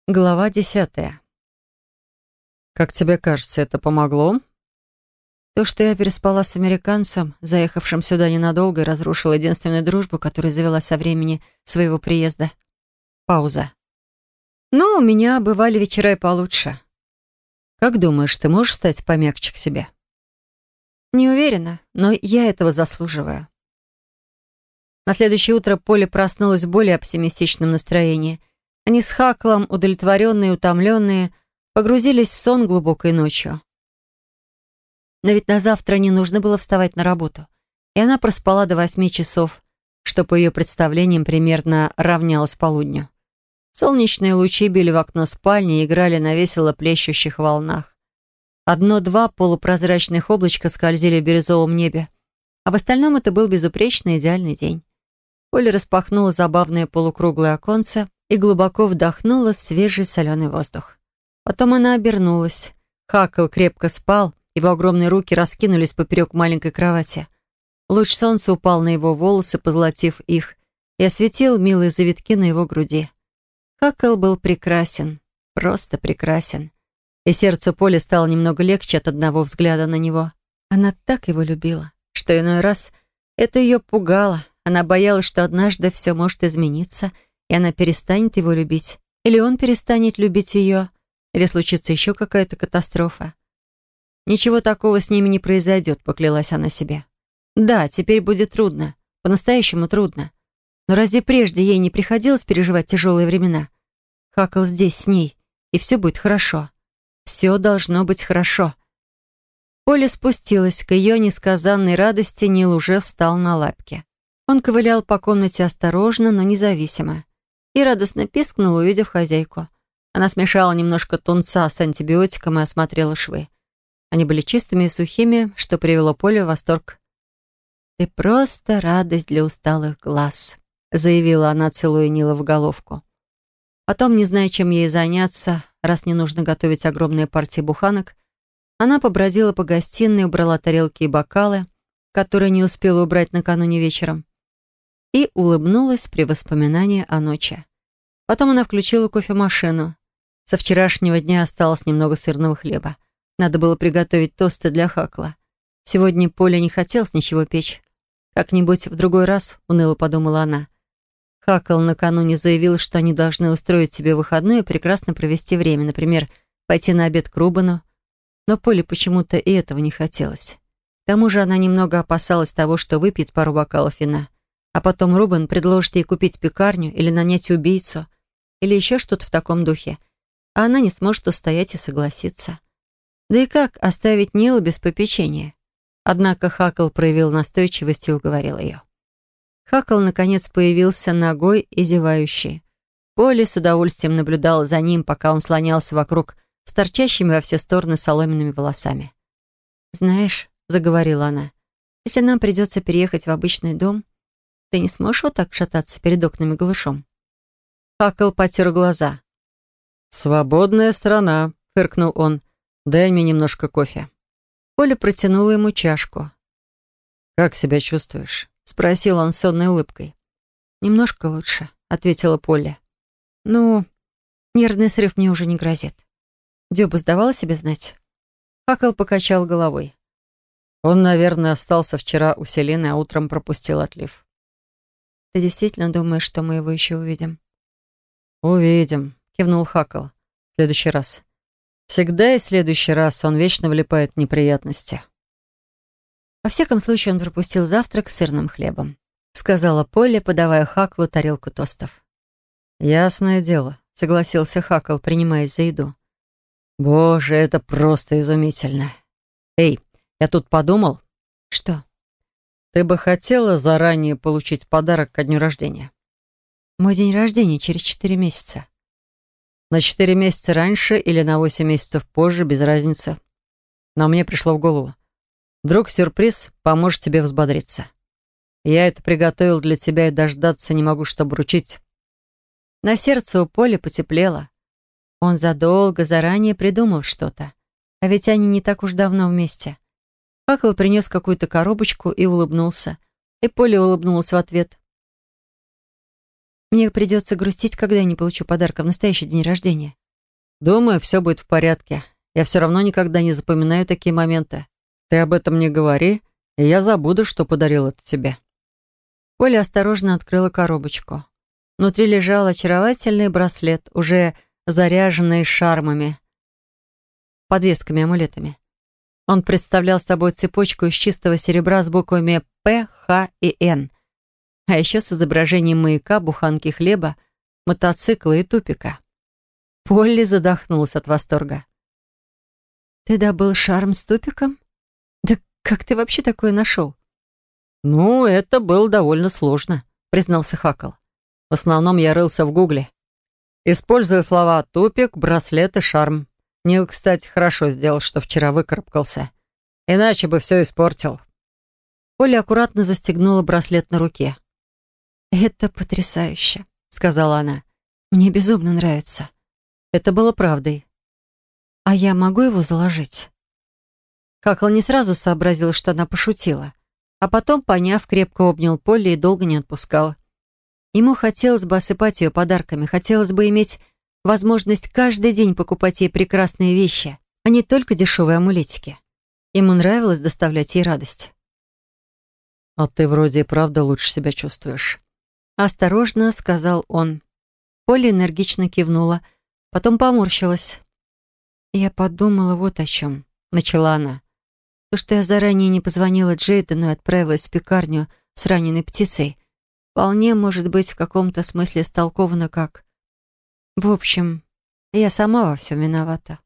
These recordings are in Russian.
Глава 10. «Как тебе кажется, это помогло?» То, что я переспала с американцем, заехавшим сюда ненадолго, и разрушила единственную дружбу, которая завела со времени своего приезда. Пауза. «Ну, у меня бывали вечера и получше. Как думаешь, ты можешь стать помягче к себе?» «Не уверена, но я этого заслуживаю». На следующее утро Поля проснулась в более оптимистичном настроении. Они с Хаклом, удовлетворенные и утомленные, погрузились в сон глубокой ночью. Но ведь на завтра не нужно было вставать на работу. И она проспала до 8 часов, что по ее представлениям примерно равнялось полудню. Солнечные лучи били в окно спальни и играли на весело плещущих волнах. Одно-два полупрозрачных облачка скользили в бирюзовом небе, а в остальном это был безупречный идеальный день. Поля распахнула забавное полукруглое оконце и глубоко вдохнула свежий соленый воздух. Потом она обернулась. Хакл крепко спал, его огромные руки раскинулись поперек маленькой кровати. Луч солнца упал на его волосы, позолотив их, и осветил милые завитки на его груди. Хакл был прекрасен, просто прекрасен. И сердцу Поли стало немного легче от одного взгляда на него. Она так его любила, что иной раз это ее пугало. Она боялась, что однажды все может измениться, и она перестанет его любить. Или он перестанет любить ее, или случится еще какая-то катастрофа. Ничего такого с ними не произойдет, поклялась она себе. Да, теперь будет трудно, по-настоящему трудно. Но разве прежде ей не приходилось переживать тяжелые времена? Хакл здесь с ней, и все будет хорошо. Все должно быть хорошо. Поля спустилась. К ее несказанной радости Нил уже встал на лапки. Он ковылял по комнате осторожно, но независимо. И радостно пискнул, увидев хозяйку. Она смешала немножко тунца с антибиотиком и осмотрела швы. Они были чистыми и сухими, что привело Полю в восторг. «Ты просто радость для усталых глаз», — заявила она, целуя Нила в головку. Потом, не зная, чем ей заняться, раз не нужно готовить огромные партии буханок, она побродила по гостиной, убрала тарелки и бокалы, которые не успела убрать накануне вечером, и улыбнулась при воспоминании о ночи. Потом она включила кофемашину. Со вчерашнего дня осталось немного сырного хлеба. Надо было приготовить тосты для Хакла. Сегодня Поле не хотелось ничего печь. Как-нибудь в другой раз, уныло подумала она. Хакл накануне заявил, что они должны устроить себе выходной и прекрасно провести время, например, пойти на обед к Рубану. Но Поле почему-то и этого не хотелось. К тому же она немного опасалась того, что выпьет пару бокалов вина, а потом Рубан предложит ей купить пекарню или нанять убийцу, или еще что-то в таком духе, а она не сможет устоять и согласиться. Да и как оставить Нила без попечения? Однако Хакл проявил настойчивость и уговорил ее. Хакл, наконец, появился нагой и зевающий. Полли с удовольствием наблюдала за ним, пока он слонялся вокруг с торчащими во все стороны соломенными волосами. «Знаешь», — заговорила она, — «если нам придется переехать в обычный дом, ты не сможешь вот так шататься перед окнами голышом?» Хакл потер глаза. «Свободная страна», — фыркнул он. «Дай мне немножко кофе». Поля протянула ему чашку. «Как себя чувствуешь?» — спросил он с сонной улыбкой. «Немножко лучше», — ответила Поля. «Ну, нервный срыв мне уже не грозит. Дёба сдавала себе знать?» Хакл покачал головой. «Он, наверное, остался вчера у Селены, а утром пропустил отлив». «Ты действительно думаешь, что мы его еще увидим?» «Увидим», — кивнул Хакл. «В следующий раз». Всегда и в следующий раз он вечно влипает в неприятности. «Во всяком случае, он пропустил завтрак с сырным хлебом», — сказала Полли, подавая Хаклу тарелку тостов. «Ясное дело», — согласился Хакл, принимаясь за еду. «Боже, это просто изумительно. Эй, я тут подумал». «Что?» «Ты бы хотела заранее получить подарок ко дню рождения?» «Мой день рождения через 4 месяца». «На 4 месяца раньше или на 8 месяцев позже, без разницы. Но мне пришло в голову. Вдруг сюрприз поможет тебе взбодриться. Я это приготовил для тебя и дождаться не могу, чтобы вручить». На сердце у Поли потеплело. Он задолго заранее придумал что-то. А ведь они не так уж давно вместе. Хакл принес какую-то коробочку и улыбнулся. И Поля улыбнулась в ответ. «Мне придется грустить, когда я не получу подарка в настоящий день рождения», Думаю, все будет в порядке. Я все равно никогда не запоминаю такие моменты. Ты об этом не говори, и я забуду, что подарил это тебе». Поля осторожно открыла коробочку. Внутри лежал очаровательный браслет, уже заряженный шармами, подвесками-амулетами. Он представлял собой цепочку из чистого серебра с буквами «П», «Х» и «Н», а еще с изображением маяка, буханки хлеба, мотоцикла и тупика. Полли задохнулась от восторга. «Ты добыл шарм с тупиком? Да как ты вообще такое нашел?» «Ну, это было довольно сложно», — признался Хакл. «В основном я рылся в Гугле, используя слова «тупик», «браслет» и «шарм». Нил, кстати, хорошо сделал, что вчера выкарабкался. Иначе бы все испортил». Оля аккуратно застегнула браслет на руке. «Это потрясающе», — сказала она. «Мне безумно нравится». Это было правдой. «А я могу его заложить?» Хакл не сразу сообразил, что она пошутила. А потом, поняв, крепко обнял Полли и долго не отпускал. Ему хотелось бы осыпать ее подарками, хотелось бы иметь возможность каждый день покупать ей прекрасные вещи, а не только дешевые амулетики. Ему нравилось доставлять ей радость. «А ты вроде и правда лучше себя чувствуешь», — осторожно сказал он. Полли энергично кивнула, потом поморщилась. «Я подумала вот о чем», — начала она. «То, что я заранее не позвонила Джейдену и отправилась в пекарню с раненой птицей, вполне может быть в каком-то смысле истолковано как... В общем, я сама во всем виновата».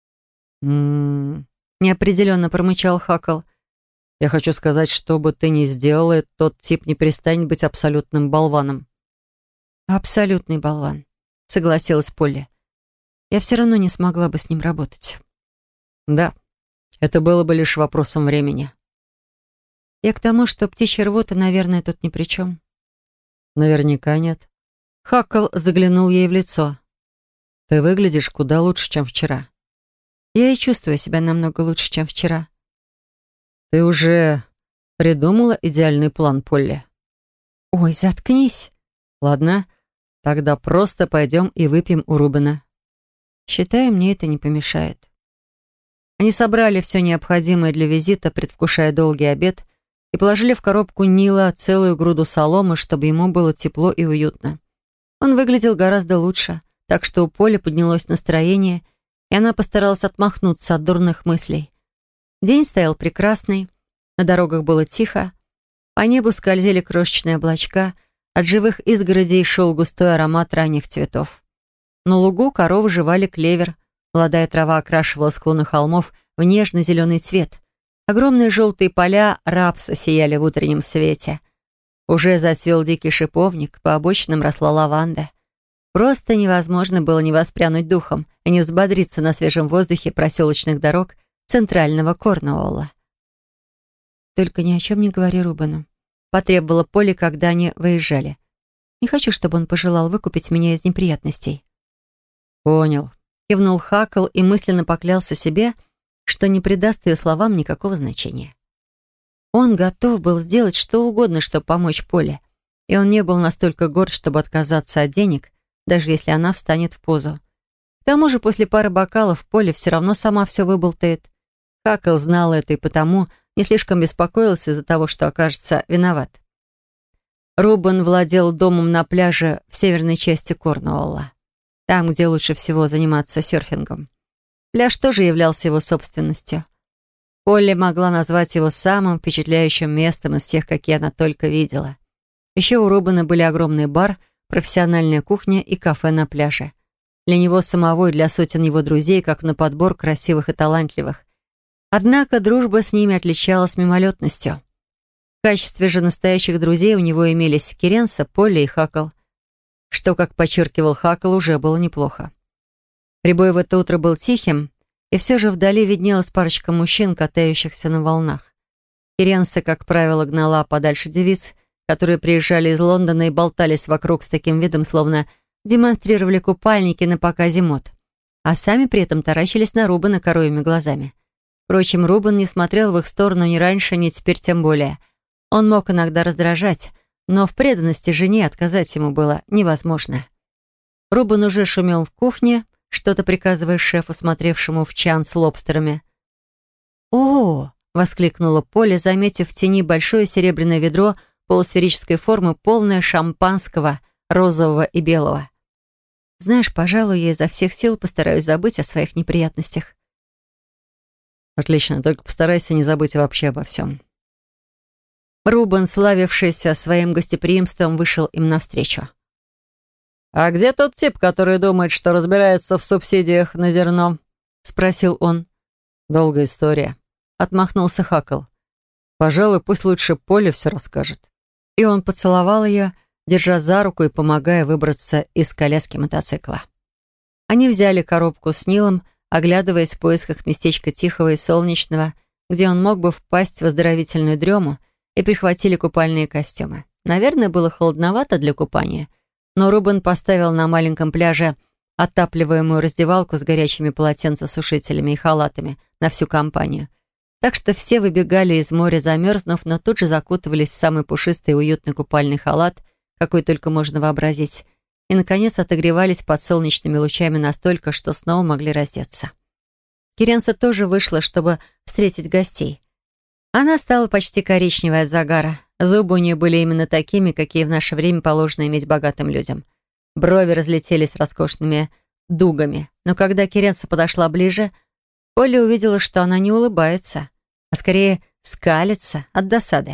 Неопределенно промычал Хакл. «Я хочу сказать, что бы ты ни сделала, тот тип не перестанет быть абсолютным болваном». «Абсолютный болван», — согласилась Полли. «Я все равно не смогла бы с ним работать». «Да, это было бы лишь вопросом времени». «Я к тому, что птичья рвота, наверное, тут ни при чем». «Наверняка нет». Хакл заглянул ей в лицо. «Ты выглядишь куда лучше, чем вчера». «Я и чувствую себя намного лучше, чем вчера». «Ты уже придумала идеальный план, Полли?» «Ой, заткнись». «Ладно, тогда просто пойдем и выпьем у Рубена». «Считаю, мне это не помешает». Они собрали все необходимое для визита, предвкушая долгий обед, и положили в коробку Нила целую груду соломы, чтобы ему было тепло и уютно. Он выглядел гораздо лучше, так что у Поли поднялось настроение, и она постаралась отмахнуться от дурных мыслей. День стоял прекрасный, на дорогах было тихо, по небу скользили крошечные облачка, от живых изгородей шел густой аромат ранних цветов. На лугу коровы жевали клевер, молодая трава окрашивала склоны холмов в нежно-зеленый цвет. Огромные желтые поля рапса сияли в утреннем свете. Уже зацвел дикий шиповник, по обочинам росла лаванда. Просто невозможно было не воспрянуть духом и не взбодриться на свежем воздухе проселочных дорог центрального Корнуолла. «Только ни о чем не говори Рубену», — потребовала Полли, когда они выезжали. «Не хочу, чтобы он пожелал выкупить меня из неприятностей». «Понял», — кивнул Хакл и мысленно поклялся себе, что не придаст ее словам никакого значения. Он готов был сделать что угодно, чтобы помочь Поле, и он не был настолько горд, чтобы отказаться от денег, даже если она встанет в позу. К тому же после пары бокалов Поле все равно сама все выболтает. Хакл знал это и потому не слишком беспокоился из-за того, что окажется виноват. Рубен владел домом на пляже в северной части Корнуолла, там, где лучше всего заниматься серфингом. Пляж тоже являлся его собственностью. Полли могла назвать его самым впечатляющим местом из всех, какие она только видела. Еще у Рубена были огромный бар, профессиональная кухня и кафе на пляже. Для него самого и для сотен его друзей, как на подбор красивых и талантливых. Однако дружба с ними отличалась мимолетностью. В качестве же настоящих друзей у него имелись Керенса, Полли и Хакл, что, как подчеркивал Хакл, уже было неплохо. Прибой в это утро был тихим, и все же вдали виднелась парочка мужчин, катающихся на волнах. Керенса, как правило, гнала подальше девиц, которые приезжали из Лондона и болтались вокруг с таким видом, словно демонстрировали купальники на показе мод, а сами при этом таращились на Рубена коровьими глазами. Впрочем, Рубен не смотрел в их сторону ни раньше, ни теперь тем более. Он мог иногда раздражать, но в преданности жене отказать ему было невозможно. Рубен уже шумел в кухне, что-то приказывая шефу, смотревшему в чан с лобстерами. «О!» — воскликнула Полли, заметив в тени большое серебряное ведро полусферической формы, полное шампанского, розового и белого. «Знаешь, пожалуй, я изо всех сил постараюсь забыть о своих неприятностях». «Отлично, только постарайся не забыть вообще обо всем». Рубен, славившийся своим гостеприимством, вышел им навстречу. «А где тот тип, который думает, что разбирается в субсидиях на зерно?» — спросил он. «Долгая история», — отмахнулся Хакл. «Пожалуй, пусть лучше Полли все расскажет». И он поцеловал ее, держа за руку и помогая выбраться из коляски мотоцикла. Они взяли коробку с Нилом, оглядываясь в поисках местечка тихого и солнечного, где он мог бы впасть в оздоровительную дрему, и прихватили купальные костюмы. Наверное, было холодновато для купания, но Рубен поставил на маленьком пляже отапливаемую раздевалку с горячими полотенцесушителями и халатами на всю компанию. Так что все выбегали из моря, замерзнув, но тут же закутывались в самый пушистый и уютный купальный халат, какой только можно вообразить, и, наконец, отогревались под солнечными лучами настолько, что снова могли раздеться. Керенса тоже вышла, чтобы встретить гостей. Она стала почти коричневой от загара. Зубы у нее были именно такими, какие в наше время положено иметь богатым людям. Брови разлетелись роскошными дугами. Но когда Керенса подошла ближе, Полли увидела, что она не улыбается, а скорее скалится от досады.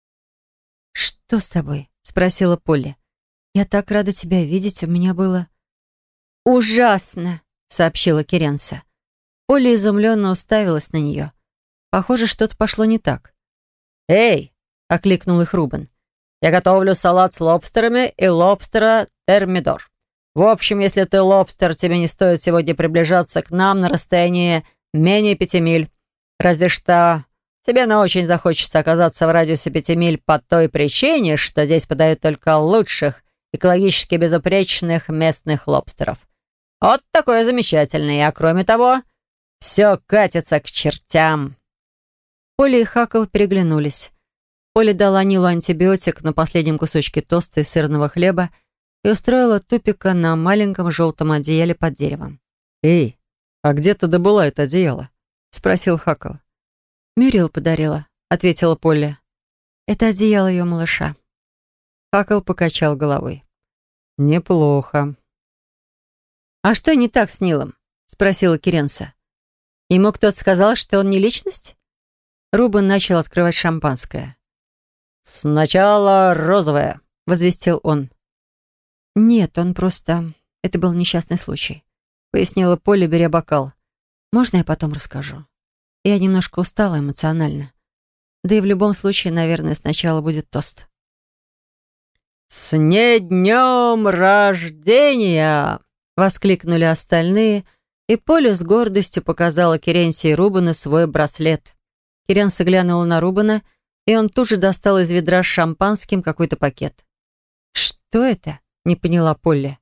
«Что с тобой?» — спросила Полли. «Я так рада тебя видеть, у меня было...» «Ужасно!» — сообщила Керенса. Полли изумленно уставилась на нее. Похоже, что-то пошло не так. «Эй!» — окликнул их Рубен. «Я готовлю салат с лобстерами и лобстера термидор. В общем, если ты лобстер, тебе не стоит сегодня приближаться к нам на расстоянии менее 5 миль. Разве что тебе на очень захочется оказаться в радиусе 5 миль по той причине, что здесь подают только лучших, экологически безупречных местных лобстеров. Вот такое замечательное. А кроме того, все катится к чертям». Полли и Хакл переглянулись. Полли дала Нилу антибиотик на последнем кусочке тоста и сырного хлеба и устроила Тупика на маленьком желтом одеяле под деревом. «Эй, а где ты добыла это одеяло?» — спросил Хакл. «Мюрил подарила», — ответила Полли. «Это одеяло ее малыша». Хакл покачал головой. «Неплохо». «А что не так с Нилом?» — спросила Керенса. «Ему кто-то сказал, что он не личность?» Рубен начал открывать шампанское. «Сначала розовое», — возвестил он. «Нет, он просто... Это был несчастный случай», — пояснила Полли, беря бокал. «Можно я потом расскажу? Я немножко устала эмоционально. Да и в любом случае, наверное, сначала будет тост». «С ней днем рождения!» — воскликнули остальные, и Полли с гордостью показала Керенсе и Рубену свой браслет. Керенса глянула на Рубена, и он тут же достал из ведра с шампанским какой-то пакет. «Что это?» — не поняла Полли.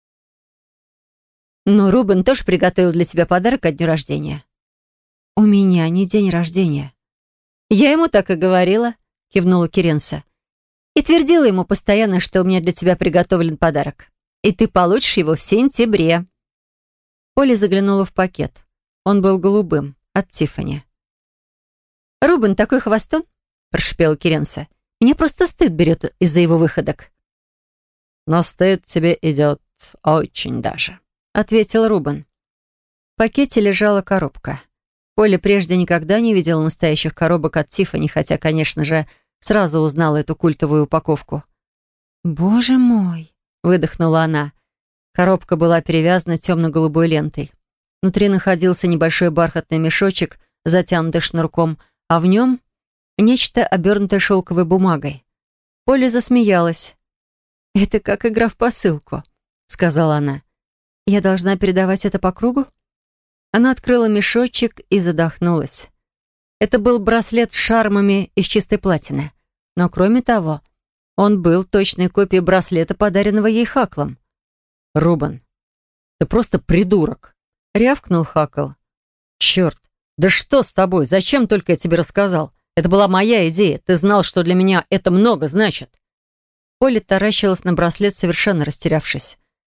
«Но Рубен тоже приготовил для тебя подарок ко дню рождения». «У меня не день рождения». «Я ему так и говорила», — кивнула Керенса. «И твердила ему постоянно, что у меня для тебя приготовлен подарок. И ты получишь его в сентябре». Полли заглянула в пакет. Он был голубым, от Тиффани. «Рубен такой хвостун», — прошипела Керенса. «Меня просто стыд берет из-за его выходок». «Но стыд тебе идет очень даже», — ответил Рубен. В пакете лежала коробка. Полли прежде никогда не видела настоящих коробок от Тиффани, хотя, конечно же, сразу узнала эту культовую упаковку. «Боже мой!» — выдохнула она. Коробка была перевязана темно-голубой лентой. Внутри находился небольшой бархатный мешочек, затянутый шнурком, а в нем нечто, обернутое шелковой бумагой. Полли засмеялась. «Это как игра в посылку», — сказала она. «Я должна передавать это по кругу?» Она открыла мешочек и задохнулась. Это был браслет с шармами из чистой платины. Но кроме того, он был точной копией браслета, подаренного ей Хаклом. «Рубен, ты просто придурок», — рявкнул Хакл. «Черт, да что с тобой? Зачем только я тебе рассказал? Это была моя идея. Ты знал, что для меня это много значит». Полли таращилась на браслет, совершенно растерявшись.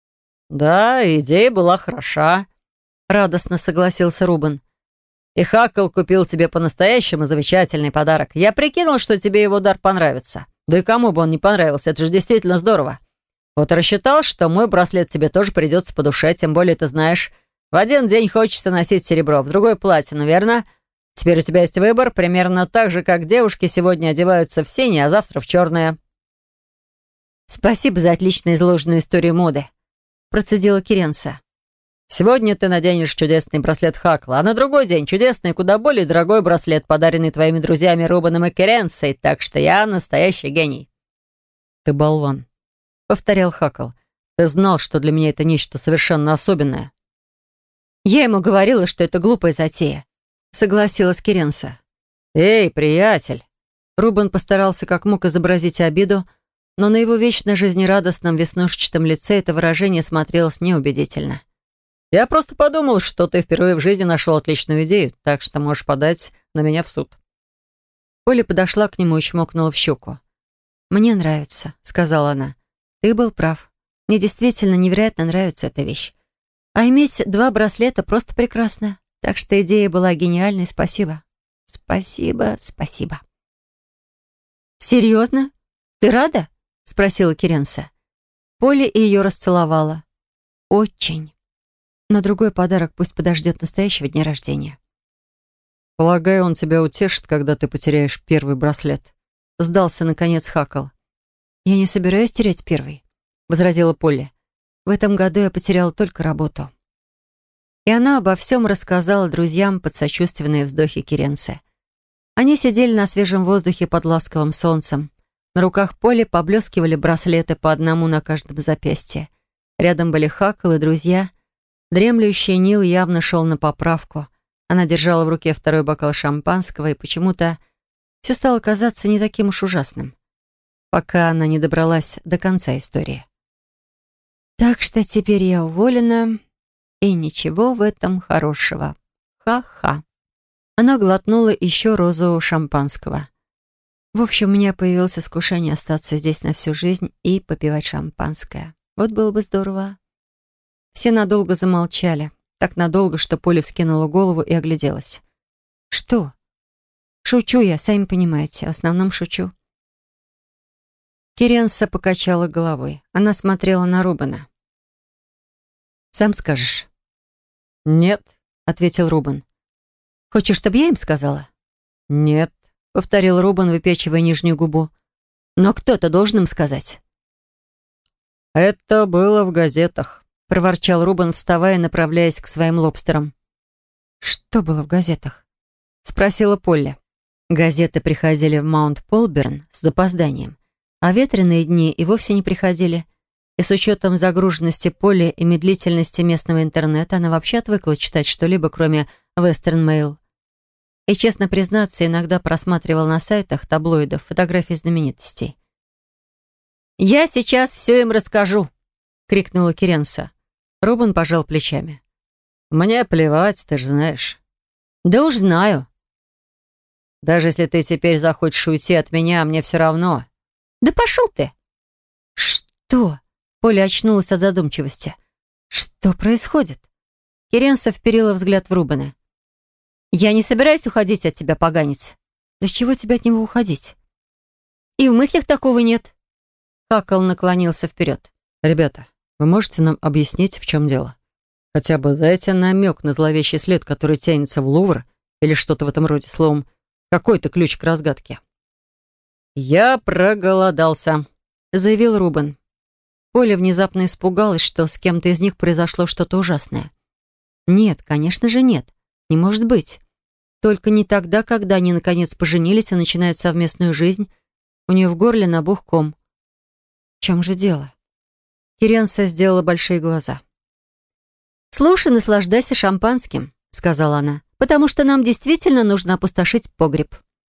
«Да, идея была хороша», — радостно согласился Рубен. «И Хакл купил тебе по-настоящему замечательный подарок. Я прикинул, что тебе его дар понравится. Да и кому бы он не понравился, это же действительно здорово. Вот и рассчитал, что мой браслет тебе тоже придется по душе, тем более ты знаешь, в один день хочется носить серебро, в другой платину, верно? Теперь у тебя есть выбор, примерно так же, как девушки сегодня одеваются в синее, а завтра в черное». «Спасибо за отлично изложенную историю моды», — процедила Керенса. «Сегодня ты наденешь чудесный браслет Хакла, а на другой день чудесный, куда более дорогой браслет, подаренный твоими друзьями Рубаном и Керенсой, так что я настоящий гений». «Ты болван», — повторял Хакл. «Ты знал, что для меня это нечто совершенно особенное». «Я ему говорила, что это глупая затея», — согласилась Керенса. «Эй, приятель!» Рубен постарался как мог изобразить обиду, но на его вечно жизнерадостном веснушчатом лице это выражение смотрелось неубедительно. «Я просто подумал, что ты впервые в жизни нашел отличную идею, так что можешь подать на меня в суд». Поля подошла к нему и чмокнула в щеку. «Мне нравится», — сказала она. «Ты был прав. Мне действительно невероятно нравится эта вещь. А иметь 2 браслета просто прекрасно. Так что идея была гениальной. Спасибо. Спасибо, спасибо». «Серьезно? Ты рада?» — спросила Керенса. Поля и ее расцеловала. «Очень. Но другой подарок пусть подождет настоящего дня рождения». «Полагаю, он тебя утешит, когда ты потеряешь первый браслет», — сдался, наконец, Хакл. «Я не собираюсь терять первый», — возразила Полли. «В этом году я потеряла только работу». И она обо всем рассказала друзьям под сочувственные вздохи Керенсы. Они сидели на свежем воздухе под ласковым солнцем. На руках Полли поблескивали браслеты по одному на каждом запястье. Рядом были Хакл и друзья. Дремлющий Нил явно шел на поправку. Она держала в руке второй бокал шампанского, и почему-то все стало казаться не таким уж ужасным, пока она не добралась до конца истории. «Так что теперь я уволена, и ничего в этом хорошего. Ха-ха». Она глотнула еще розового шампанского. «В общем, у меня появилось искушение остаться здесь на всю жизнь и попивать шампанское. Вот было бы здорово». Все надолго замолчали. Так надолго, что Поля вскинула голову и огляделась. «Что?» «Шучу я, сами понимаете. В основном шучу». Керенса покачала головой. Она смотрела на Рубена. «Сам скажешь?» «Нет», — ответил Рубен. «Хочешь, чтобы я им сказала?» «Нет», — повторил Рубен, выпячивая нижнюю губу. «Но кто-то должен им сказать». «Это было в газетах», — проворчал Рубен, вставая и направляясь к своим лобстерам. «Что было в газетах?» — спросила Полли. Газеты приходили в Маунт-Полберн с запозданием, а ветреные дни и вовсе не приходили. И с учетом загруженности Полли и медлительности местного интернета она вообще отвыкла читать что-либо, кроме Western Mail. И, честно признаться, иногда просматривал на сайтах таблоидов фотографии знаменитостей. «Я сейчас все им расскажу!» — крикнула Керенса. Рубен пожал плечами. «Мне плевать, ты же знаешь». «Да уж знаю». «Даже если ты теперь захочешь уйти от меня, мне все равно». «Да пошел ты!» «Что?» — Поля очнулась от задумчивости. «Что происходит?» Керенса вперила взгляд в Рубена. «Я не собираюсь уходить от тебя, поганец». «Да с чего тебе от него уходить?» «И в мыслях такого нет». Хакл наклонился вперед. «Ребята, вы можете нам объяснить, в чем дело? Хотя бы дайте намек на зловещий след, который тянется в Лувр, или что-то в этом роде, словом, какой-то ключ к разгадке». «Я проголодался», — заявил Рубен. Поля внезапно испугалась, что с кем-то из них произошло что-то ужасное. Нет, конечно же нет. Не может быть. Только не тогда, когда они наконец поженились и начинают совместную жизнь. У нее в горле набух ком. В чем же дело? Керенса сделала большие глаза. «Слушай, наслаждайся шампанским», — сказала она, «потому что нам действительно нужно опустошить погреб».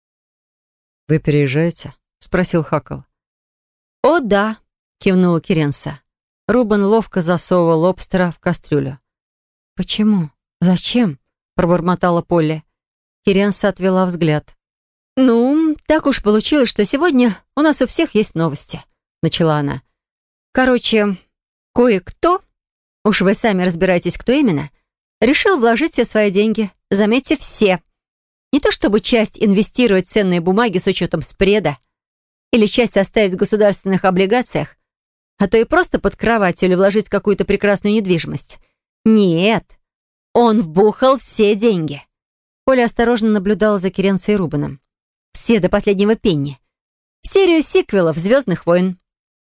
«Вы переезжаете?» — спросил Хакл. «О, да», — кивнула Керенса. Рубен ловко засовывал лобстера в кастрюлю. «Почему? Зачем?» — пробормотала Полли. Керенса отвела взгляд. «Ну, так уж получилось, что сегодня у нас у всех есть новости», — начала она. «Короче, кое-кто уж вы сами разбираетесь, кто именно, решил вложить все свои деньги. Заметьте, все. Не то чтобы часть инвестировать в ценные бумаги с учетом спреда, или часть оставить в государственных облигациях, а то и просто под кроватью или вложить в какую-то прекрасную недвижимость. Нет, он вбухал все деньги. Поля осторожно наблюдала за Керенсой и Рубаном. Все до последнего пенни. В серию сиквелов «Звездных войн».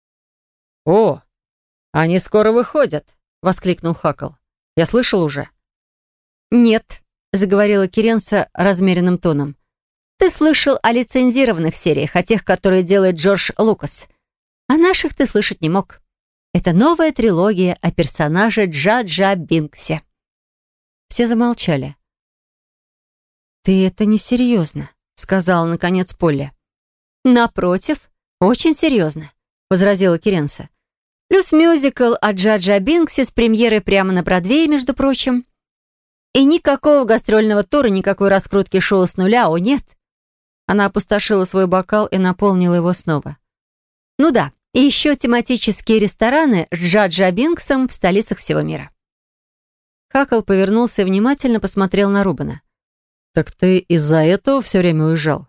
«О, они скоро выходят!» — воскликнул Хакл. «Я слышал уже». «Нет», — заговорила Керенса размеренным тоном. «Ты слышал о лицензированных сериях, о тех, которые делает Джордж Лукас. О наших ты слышать не мог. Это новая трилогия о персонаже Джа-Джа Бинксе». Все замолчали. «Ты это несерьезно», — сказала наконец Полли. «Напротив, очень серьезно», — возразила Керенса. «Плюс мюзикл о Джа-Джа Бинксе с премьерой прямо на Бродвее, между прочим. И никакого гастрольного тура, никакой раскрутки шоу с нуля, нет». Она опустошила свой бокал и наполнила его снова. «Ну да, и еще тематические рестораны с Джа-Джа Бинксом в столицах всего мира». Хакл повернулся и внимательно посмотрел на Рубана. «Так ты из-за этого все время уезжал?»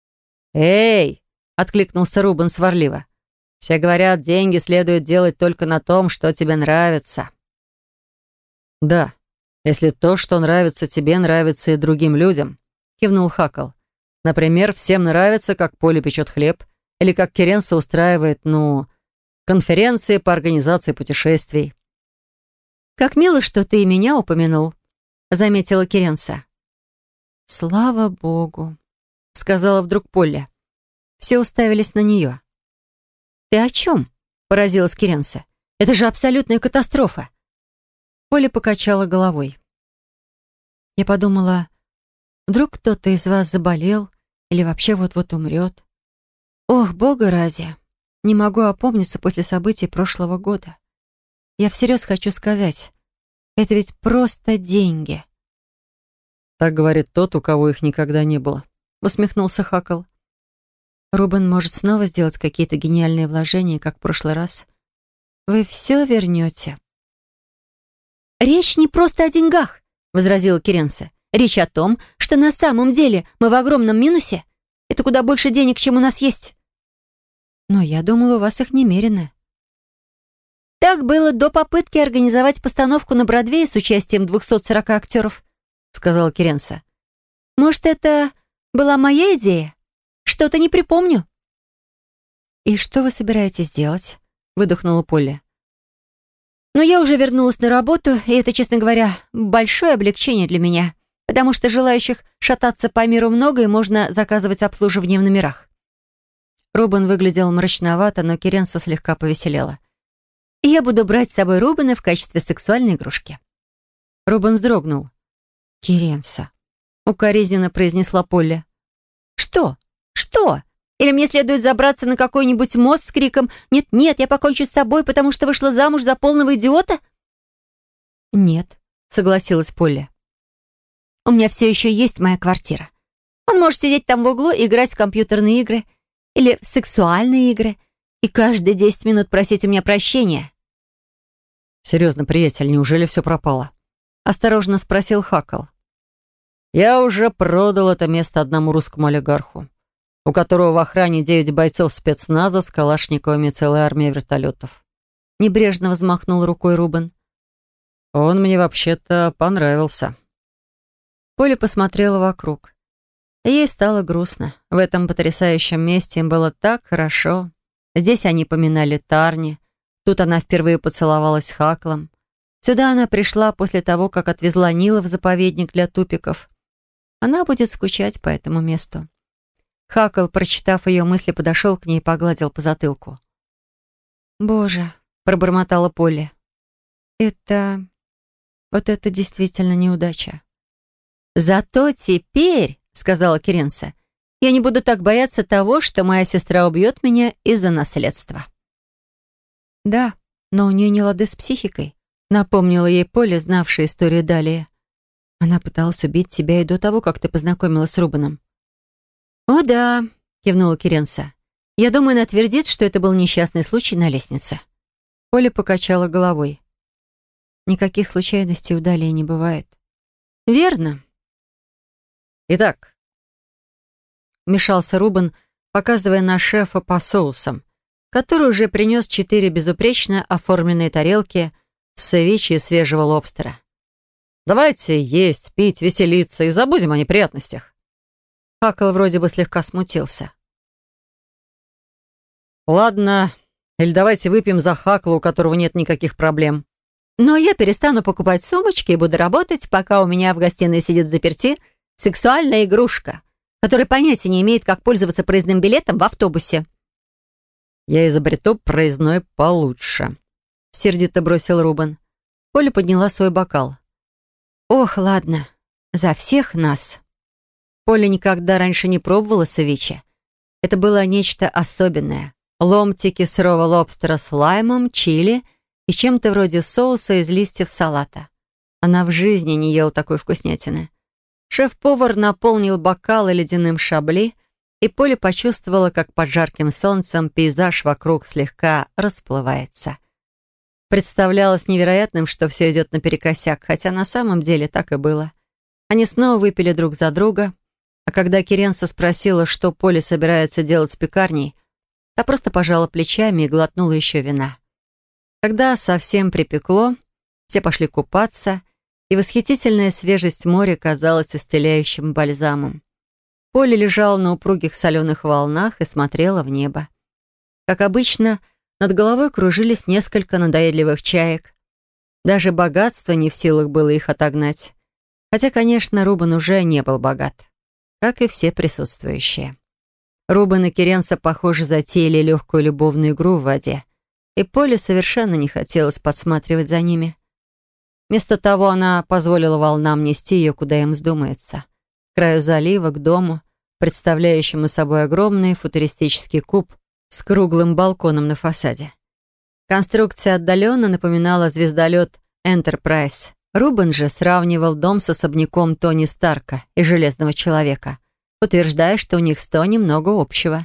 «Эй!» — откликнулся Рубан сварливо. «Все говорят, деньги следует делать только на том, что тебе нравится». «Да, если то, что нравится тебе, нравится и другим людям», — кивнул Хакл. «Например, всем нравится, как Поля печет хлеб, или как Керенса устраивает, конференции по организации путешествий». «Как мило, что ты и меня упомянул», — заметила Керенса. «Слава Богу», — сказала вдруг Полля. Все уставились на нее. «Ты о чем?» — поразилась Керенса. «Это же абсолютная катастрофа». Поля покачала головой. Я подумала, вдруг кто-то из вас заболел или вообще вот-вот умрет. Ох, Бога ради, не могу опомниться после событий прошлого года. Я всерьез хочу сказать, это ведь просто деньги. «Так говорит тот, у кого их никогда не было», — усмехнулся Хакл. Рубен может снова сделать какие-то гениальные вложения, как в прошлый раз. Вы все вернете. «Речь не просто о деньгах», — возразила Керенса. «Речь о том, что на самом деле мы в огромном минусе. Это куда больше денег, чем у нас есть». «Но я думала, у вас их немерено». «Так было до попытки организовать постановку на Бродвее с участием 240 актеров», — сказала Керенса. «Может, это была моя идея? Что-то не припомню». «И что вы собираетесь делать?» — выдохнула Полли. «Но я уже вернулась на работу, и это, честно говоря, большое облегчение для меня, потому что желающих шататься по миру много, и можно заказывать обслуживание в номерах». Рубен выглядел мрачновато, но Керенса слегка повеселела. «Я буду брать с собой Рубена в качестве сексуальной игрушки». Рубен вздрогнул. «Керенса», — укоризненно произнесла Полли. «Что? Что? Или мне следует забраться на какой-нибудь мост с криком «Нет-нет, я покончу с собой, потому что вышла замуж за полного идиота»?» «Нет», — согласилась Полли. «У меня все еще есть моя квартира. Он может сидеть там в углу и играть в компьютерные игры или в сексуальные игры и каждые 10 минут просить у меня прощения». «Серьезно, приятель, неужели все пропало?» — осторожно спросил Хакл. «Я уже продал это место одному русскому олигарху, у которого в охране 9 бойцов спецназа с калашниковыми и целая армия вертолетов». Небрежно взмахнул рукой Рубен. «Он мне вообще-то понравился». Поля посмотрела вокруг. Ей стало грустно. В этом потрясающем месте им было так хорошо. Здесь они поминали Тарни. Тут она впервые поцеловалась с Хаклом. Сюда она пришла после того, как отвезла Нила в заповедник для тупиков. Она будет скучать по этому месту. Хакл, прочитав ее мысли, подошел к ней и погладил по затылку. «Боже», — пробормотала Полли, — вот это действительно неудача». «Зато теперь», — сказала Керенса, — «я не буду так бояться того, что моя сестра убьет меня из-за наследства». «Да, но у нее не лады с психикой», — напомнила ей Полли, знавшая историю далее. «Она пыталась убить тебя и до того, как ты познакомилась с Рубаном». «О да», — кивнула Керенса. «Я думаю, она твердит, что это был несчастный случай на лестнице». Полли покачала головой. Никаких случайностей удалее не бывает. Верно. Итак, вмешался Рубен, показывая на шефа по соусам, который уже принес 4 безупречно оформленные тарелки с сэвичи и свежего лобстера. Давайте есть, пить, веселиться и забудем о неприятностях. Хакл вроде бы слегка смутился. Ладно, или давайте выпьем за Хакла, у которого нет никаких проблем. Но я перестану покупать сумочки и буду работать, пока у меня в гостиной сидит взаперти сексуальная игрушка, которая понятия не имеет, как пользоваться проездным билетом в автобусе. Я изобрету проездной получше, сердито бросил Рубен. Поля подняла свой бокал. Ох, ладно, за всех нас. Поля никогда раньше не пробовала сэвичи. Это было нечто особенное. Ломтики сырого лобстера с лаймом, чили и чем-то вроде соуса из листьев салата. Она в жизни не ела такой вкуснятины. Шеф-повар наполнил бокалы ледяным шабли, и Поля почувствовала, как под жарким солнцем пейзаж вокруг слегка расплывается. Представлялось невероятным, что все идет наперекосяк, хотя на самом деле так и было. Они снова выпили друг за друга, а когда Керенса спросила, что Поля собирается делать с пекарней, та просто пожала плечами и глотнула еще вина. Когда совсем припекло, все пошли купаться, и восхитительная свежесть моря казалась исцеляющим бальзамом. Поля лежала на упругих соленых волнах и смотрела в небо. Как обычно, над головой кружились несколько надоедливых чаек. Даже богатство не в силах было их отогнать. Хотя, конечно, Рубен уже не был богат, как и все присутствующие. Рубен и Керенса, похоже, затеяли легкую любовную игру в воде, и Поле совершенно не хотелось подсматривать за ними. Вместо того она позволила волнам нести ее, куда им вздумается. К краю залива, к дому, представляющему собой огромный футуристический куб с круглым балконом на фасаде. Конструкция отдаленно напоминала звездолет «Энтерпрайз». Рубен же сравнивал дом с особняком Тони Старка и Железного Человека, утверждая, что у них с Тони много общего.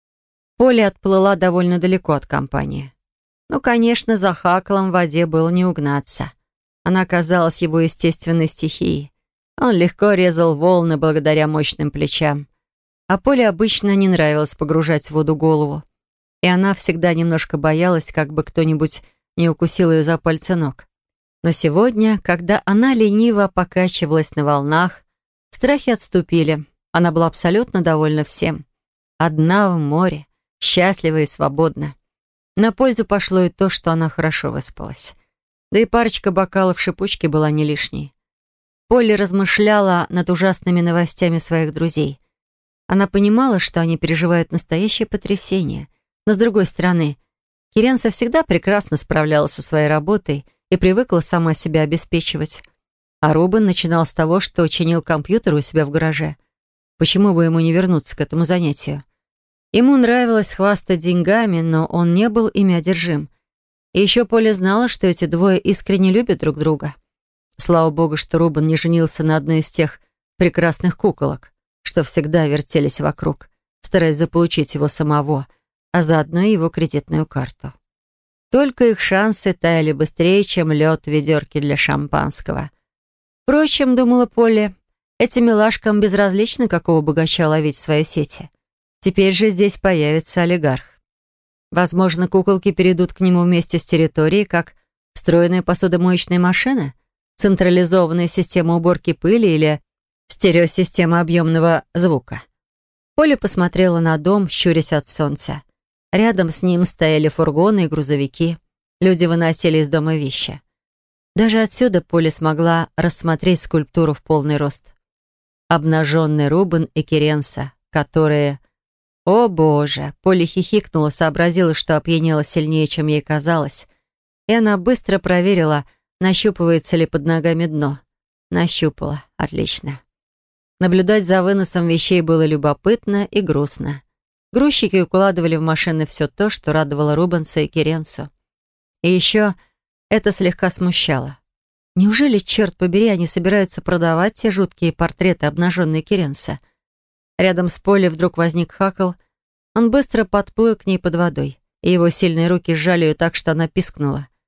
Поле отплыла довольно далеко от компании. Ну, конечно, за Хаклом в воде было не угнаться. Она казалась его естественной стихией. Он легко резал волны благодаря мощным плечам. А Поле обычно не нравилось погружать в воду голову. И она всегда немножко боялась, как бы кто-нибудь не укусил ее за пальцы ног. Но сегодня, когда она лениво покачивалась на волнах, страхи отступили. Она была абсолютно довольна всем. Одна в море, счастлива и свободна. На пользу пошло и то, что она хорошо выспалась. Да и парочка бокалов шипучки была не лишней. Полли размышляла над ужасными новостями своих друзей. Она понимала, что они переживают настоящее потрясение. Но, с другой стороны, Керенса всегда прекрасно справлялась со своей работой и привыкла сама себя обеспечивать. А Рубен начинал с того, что чинил компьютер у себя в гараже. Почему бы ему не вернуться к этому занятию? Ему нравилось хвастать деньгами, но он не был ими одержим. И еще Поля знала, что эти двое искренне любят друг друга. Слава богу, что Рубен не женился на одной из тех прекрасных куколок, что всегда вертелись вокруг, стараясь заполучить его самого, а заодно и его кредитную карту. Только их шансы таяли быстрее, чем лед в ведерке для шампанского. Впрочем, думала Полли, этим милашкам безразлично, какого богача ловить в своей сети. Теперь же здесь появится олигарх. Возможно, куколки перейдут к нему вместе с территорией, как встроенная посудомоечная машина, централизованная система уборки пыли или стереосистема объемного звука. Поля посмотрела на дом, щурясь от солнца. Рядом с ним стояли фургоны и грузовики. Люди выносили из дома вещи. Даже отсюда Поля смогла рассмотреть скульптуру в полный рост. Обнаженный Рубен и Керенса, которые... О, Боже! Поля хихикнула, сообразила, что опьянела сильнее, чем ей казалось. И она быстро проверила, нащупывается ли под ногами дно. Нащупала. Отлично. Наблюдать за выносом вещей было любопытно и грустно. Грузчики укладывали в машины все то, что радовало Рубенса и Керенсу. И еще это слегка смущало. Неужели, черт побери, они собираются продавать те жуткие портреты обнаженной Керенса? Рядом с Полей вдруг возник Хакл. Он быстро подплыл к ней под водой, и его сильные руки сжали ее так, что она пискнула.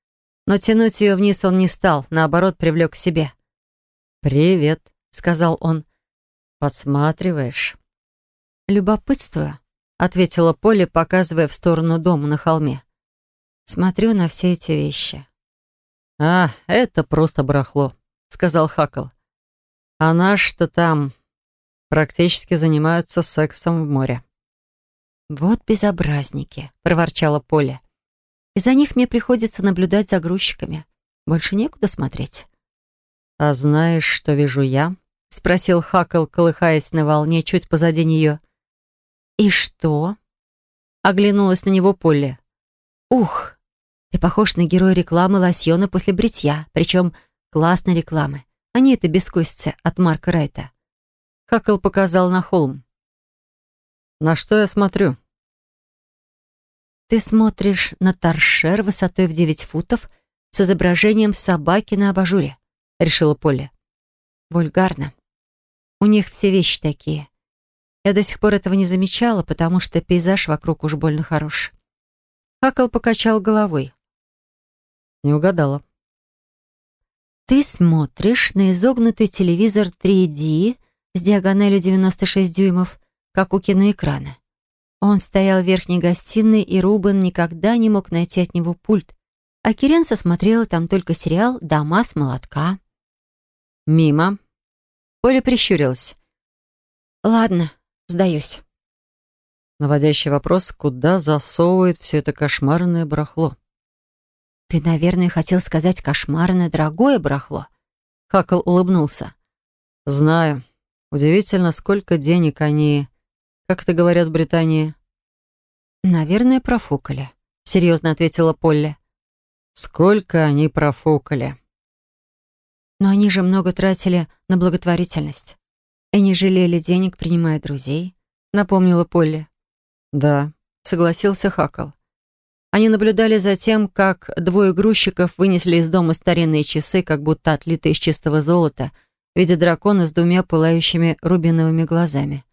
Но тянуть ее вниз он не стал, наоборот, привлек к себе. «Привет», — сказал он. «Подсматриваешь?» «Любопытствую», — ответила Полли, показывая в сторону дома на холме. «Смотрю на все эти вещи». «А, это просто барахло», — сказал Хакл. «А наши-то там практически занимаются сексом в море». «Вот безобразники», — проворчала Поля. «Из-за них мне приходится наблюдать за грузчиками. Больше некуда смотреть». «А знаешь, что вижу я?» — спросил Хакл, колыхаясь на волне чуть позади нее. «И что?» — оглянулась на него Полли. «Ух, ты похож на героя рекламы лосьона после бритья, причем классной рекламы, а не это бескусица от Марка Райта». Хакл показал на холм. «На что я смотрю?» «Ты смотришь на торшер высотой в 9 футов с изображением собаки на абажуре», — решила Полли. «Вульгарно. У них все вещи такие. Я до сих пор этого не замечала, потому что пейзаж вокруг уж больно хорош». Хакл покачал головой. «Не угадала». «Ты смотришь на изогнутый телевизор 3D с диагональю 96 дюймов, как у киноэкрана. Он стоял в верхней гостиной, и Рубен никогда не мог найти от него пульт. А Керенса смотрела там только сериал «Дома с молотка». «Мимо». Поля прищурилась. «Ладно, сдаюсь». Наводящий вопрос, куда засовывает все это кошмарное барахло? «Ты, наверное, хотел сказать кошмарное дорогое барахло?» Хакл улыбнулся. «Знаю. Удивительно, сколько денег они, как это говорят в Британии». «Наверное, профукали», — серьезно ответила Полли. «Сколько они профукали». «Но они же много тратили на благотворительность. И не жалели денег, принимая друзей», — напомнила Полли. «Да», — согласился Хакл. Они наблюдали за тем, как двое грузчиков вынесли из дома старинные часы, как будто отлитые из чистого золота, в виде дракона с двумя пылающими рубиновыми глазами.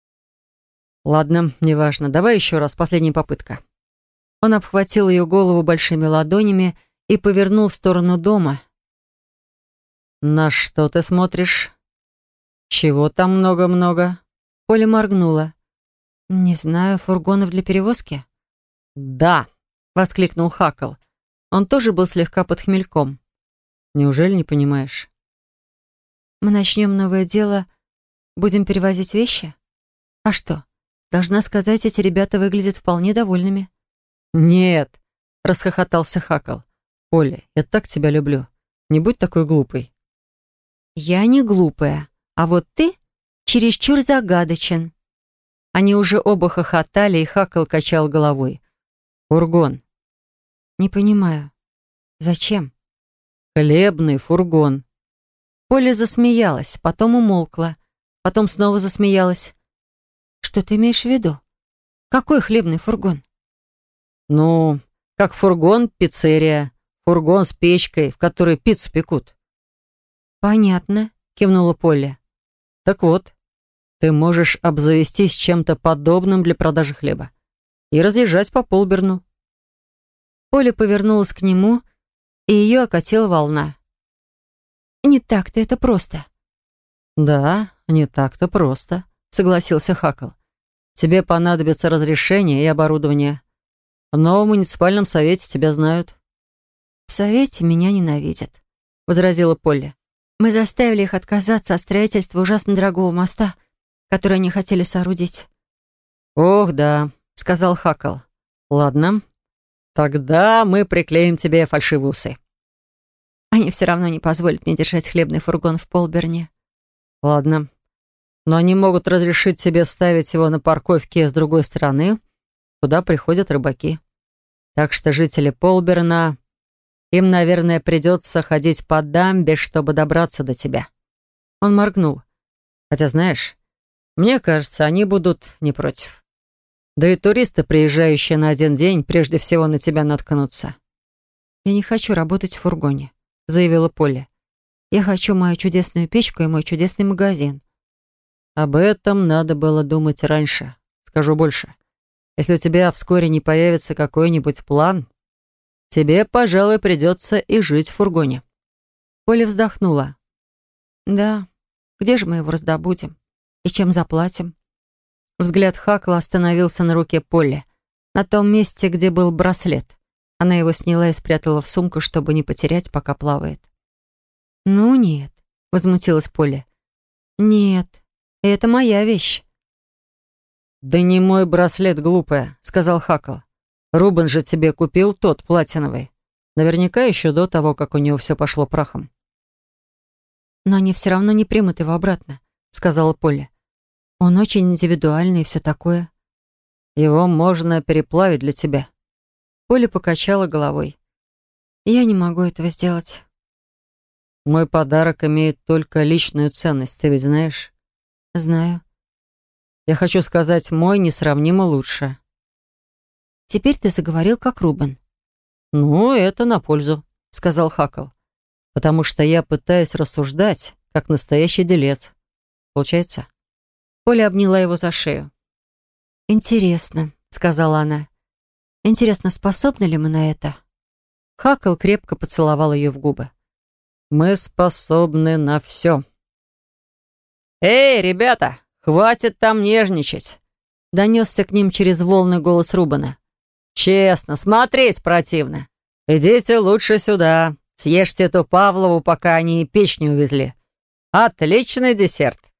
«Ладно, неважно. Давай еще раз, последняя попытка». Он обхватил ее голову большими ладонями и повернул в сторону дома. «На что ты смотришь? Чего там много-много?» Поля моргнула. «Не знаю, фургонов для перевозки?» «Да!» — воскликнул Хакл. Он тоже был слегка под хмельком. «Неужели не понимаешь?» «Мы начнем новое дело, будем перевозить вещи? А что? Должна сказать, эти ребята выглядят вполне довольными». «Нет!» — расхохотался Хакл. «Поля, я так тебя люблю. Не будь такой глупой». «Я не глупая, а вот ты чересчур загадочен». Они уже оба хохотали, и Хакл качал головой. «Фургон». «Не понимаю. Зачем?» «Хлебный фургон». Поля засмеялась, потом умолкла, потом снова засмеялась. «Что ты имеешь в виду? Какой хлебный фургон?» «Ну, как фургон-пиццерия. Фургон с печкой, в которой пиццу пекут». «Понятно», — кивнула Поля. «Так вот, ты можешь обзавестись чем-то подобным для продажи хлеба и разъезжать по Полберну». Поля повернулась к нему, и ее окатила волна. «Не так-то это просто». «Да, не так-то просто», — согласился Хакл. «Тебе понадобится разрешение и оборудование. В новом муниципальном совете тебя знают». «В совете меня ненавидят», — возразила Полли. «Мы заставили их отказаться от строительства ужасно дорогого моста, который они хотели соорудить». «Ох, да», — сказал Хакл. «Ладно, тогда мы приклеим тебе фальшивые усы». «Они все равно не позволят мне держать хлебный фургон в Полберне». «Ладно, но они могут разрешить тебе ставить его на парковке с другой стороны, куда приходят рыбаки. Так что жители Полберна, им, наверное, придется ходить по дамбе, чтобы добраться до тебя». Он моргнул. «Хотя, знаешь, мне кажется, они будут не против. Да и туристы, приезжающие на один день, прежде всего на тебя наткнутся». «Я не хочу работать в фургоне», — заявила Полли. «Я хочу мою чудесную печку и мой чудесный магазин». «Об этом надо было думать раньше. Скажу больше. Если у тебя вскоре не появится какой-нибудь план, тебе, пожалуй, придется и жить в фургоне». Поля вздохнула. «Да, где же мы его раздобудем? И чем заплатим?» Взгляд Хакла остановился на руке Полли, на том месте, где был браслет. Она его сняла и спрятала в сумку, чтобы не потерять, пока плавает. «Ну нет», — возмутилась Полли. «Нет, это моя вещь». «Да не мой браслет, глупая», — сказал Хакл. «Рубен же тебе купил тот, платиновый. Наверняка еще до того, как у него все пошло прахом». «Но они все равно не примут его обратно», — сказала Полли. «Он очень индивидуальный и все такое». «Его можно переплавить для тебя». Полли покачала головой. «Я не могу этого сделать». «Мой подарок имеет только личную ценность, ты ведь знаешь?» «Знаю». «Я хочу сказать, мой несравнимо лучше». «Теперь ты заговорил как Рубен». «Ну, это на пользу», — сказал Хакл. «Потому что я пытаюсь рассуждать, как настоящий делец. Получается?» Поля обняла его за шею. «Интересно», — сказала она. «Интересно, способны ли мы на это?» Хакл крепко поцеловал ее в губы. «Мы способны на все». «Эй, ребята, хватит там нежничать!» Донесся к ним через волны голос Рубена. «Честно, смотреть противно. Идите лучше сюда. Съешьте эту Павлову, пока они и печь не увезли. Отличный десерт.